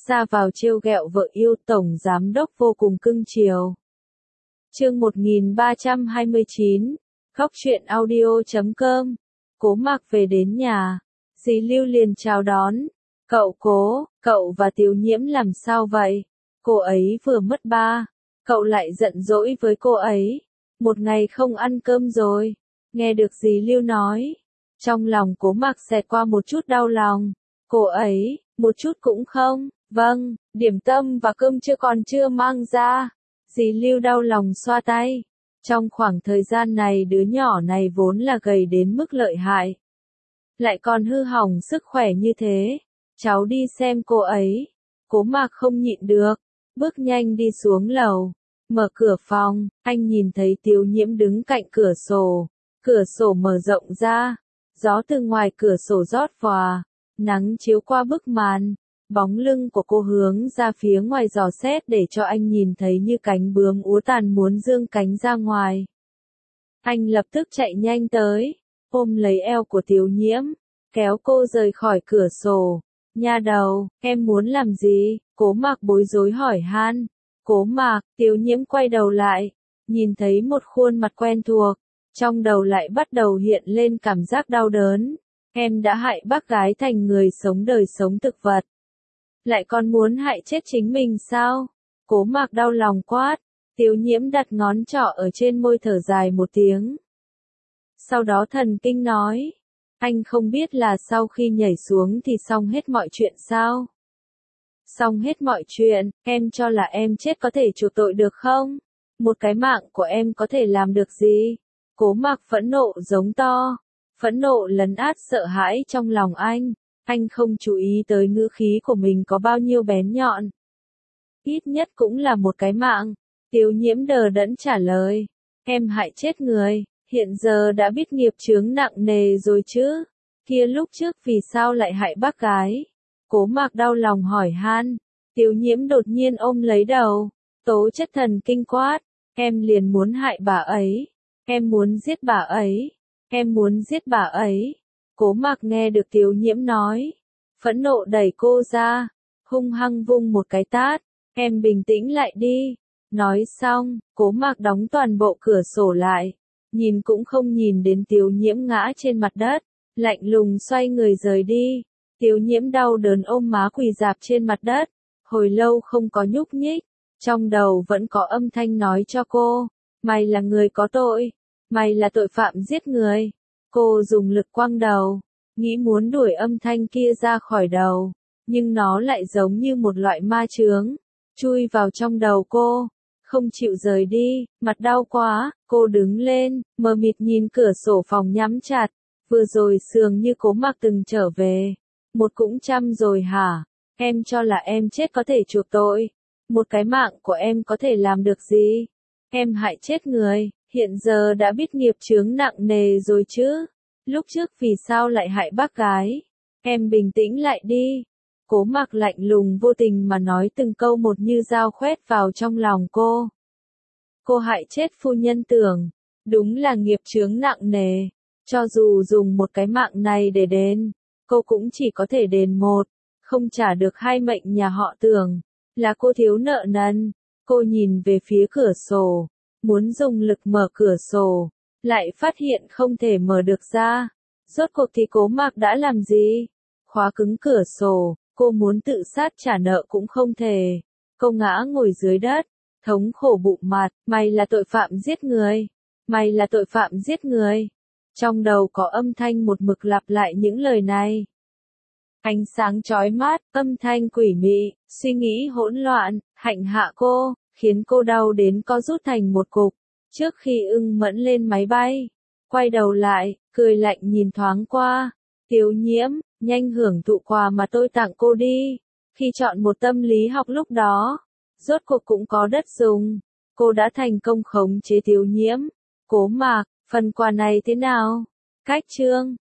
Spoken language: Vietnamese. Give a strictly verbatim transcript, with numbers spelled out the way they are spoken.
ra vào trêu ghẹo vợ yêu, tổng giám đốc vô cùng cưng chiều. Chương một nghìn ba trăm hai mươi chín, Khóc Chuyện Audio chấm com. Cố Mạc về đến nhà, dì Lưu liền chào đón. Cậu Cố, cậu và Tiểu Nhiễm làm sao vậy? Cô ấy vừa mất ba, cậu lại giận dỗi với cô ấy. Một ngày không ăn cơm rồi. Nghe được dì Lưu nói, trong lòng Cố Mạc xẹt qua một chút đau lòng. Cô ấy, một chút cũng không. Vâng, điểm tâm và cơm chưa còn chưa mang ra. Dì Lưu đau lòng xoa tay. Trong khoảng thời gian này đứa nhỏ này vốn là gầy đến mức lợi hại. Lại còn hư hỏng sức khỏe như thế. Cháu đi xem cô ấy. Cố Mạc không nhịn được. Bước nhanh đi xuống lầu. Mở cửa phòng, anh nhìn thấy Tiểu Nhiễm đứng cạnh cửa sổ. Cửa sổ mở rộng ra. Gió từ ngoài cửa sổ rót vào. Nắng chiếu qua bức màn. Bóng lưng của cô hướng ra phía ngoài dò xét để cho anh nhìn thấy như cánh bướm úa tàn muốn dương cánh ra ngoài. Anh lập tức chạy nhanh tới, ôm lấy eo của Tiểu Nhiễm, kéo cô rời khỏi cửa sổ. Nha đầu, em muốn làm gì? Cố Mạc bối rối hỏi han. Cố Mạc, Tiểu Nhiễm quay đầu lại, nhìn thấy một khuôn mặt quen thuộc, trong đầu lại bắt đầu hiện lên cảm giác đau đớn. Em đã hại bác gái thành người sống đời sống thực vật. Lại còn muốn hại chết chính mình sao? Cố Mạc đau lòng quát. Tiểu Nhiễm đặt ngón trỏ ở trên môi thở dài một tiếng. Sau đó thần kinh nói. Anh không biết là sau khi nhảy xuống thì xong hết mọi chuyện sao? Xong hết mọi chuyện, em cho là em chết có thể chuộc tội được không? Một cái mạng của em có thể làm được gì? Cố Mạc phẫn nộ giống to. Phẫn nộ lấn át sợ hãi trong lòng anh. Anh không chú ý tới ngữ khí của mình có bao nhiêu bén nhọn. Ít nhất cũng là một cái mạng. Tiểu Nhiễm đờ đẫn trả lời. Em hại chết người, hiện giờ đã biết nghiệp chướng nặng nề rồi chứ. Kia lúc trước vì sao lại hại bác gái? Cố Mạc đau lòng hỏi han. Tiểu Nhiễm đột nhiên ôm lấy đầu. Tố chất thần kinh quát. Em liền muốn hại bà ấy. Em muốn giết bà ấy. Em muốn giết bà ấy. Cố Mạc nghe được Tiểu Nhiễm nói. Phẫn nộ đẩy cô ra. Hung hăng vung một cái tát. Em bình tĩnh lại đi. Nói xong, Cố Mạc đóng toàn bộ cửa sổ lại. Nhìn cũng không nhìn đến Tiểu Nhiễm ngã trên mặt đất. Lạnh lùng xoay người rời đi. Tiểu Nhiễm đau đớn ôm má quỳ rạp trên mặt đất. Hồi lâu không có nhúc nhích. Trong đầu vẫn có âm thanh nói cho cô. Mày là người có tội. Mày là tội phạm giết người. Cô dùng lực quăng đầu, nghĩ muốn đuổi âm thanh kia ra khỏi đầu, nhưng nó lại giống như một loại ma chướng, chui vào trong đầu cô, không chịu rời đi. Mặt đau quá, cô đứng lên, mờ mịt nhìn cửa sổ phòng nhắm chặt. Vừa rồi sường như Cố Mạc từng trở về. Một cũng trăm rồi hả? Em cho là em chết có thể chuộc tội. Một cái mạng của em có thể làm được gì? Em hại chết người. Hiện giờ đã biết nghiệp chướng nặng nề rồi chứ. Lúc trước vì sao lại hại bác gái? Em bình tĩnh lại đi. Cố Mạc lạnh lùng vô tình mà nói từng câu một như dao khoét vào trong lòng cô. Cô hại chết phu nhân Tưởng. Đúng là nghiệp chướng nặng nề. Cho dù dùng một cái mạng này để đền, cô cũng chỉ có thể đền một. Không trả được hai mệnh nhà họ Tưởng. Là cô thiếu nợ nần. Cô nhìn về phía cửa sổ. Muốn dùng lực mở cửa sổ, lại phát hiện không thể mở được ra. Rốt cuộc thì Cố Mạc đã làm gì? Khóa cứng cửa sổ, cô muốn tự sát trả nợ cũng không thể. Cô ngã ngồi dưới đất, thống khổ bụng mặt, mày là tội phạm giết người. Mày là tội phạm giết người. Trong đầu có âm thanh một mực lặp lại những lời này. Ánh sáng chói mắt, âm thanh quỷ mị, suy nghĩ hỗn loạn, hành hạ cô, khiến cô đau đến co rút thành một cục. Trước khi ưng mẫn lên máy bay, quay đầu lại, cười lạnh nhìn thoáng qua. Tiểu Nhiễm, nhanh hưởng thụ quà mà tôi tặng cô đi. Khi chọn một tâm lý học lúc đó, rốt cuộc cũng có đất dùng. Cô đã thành công khống chế Tiểu Nhiễm. Cố Mạc, phần quà này thế nào? Cách chương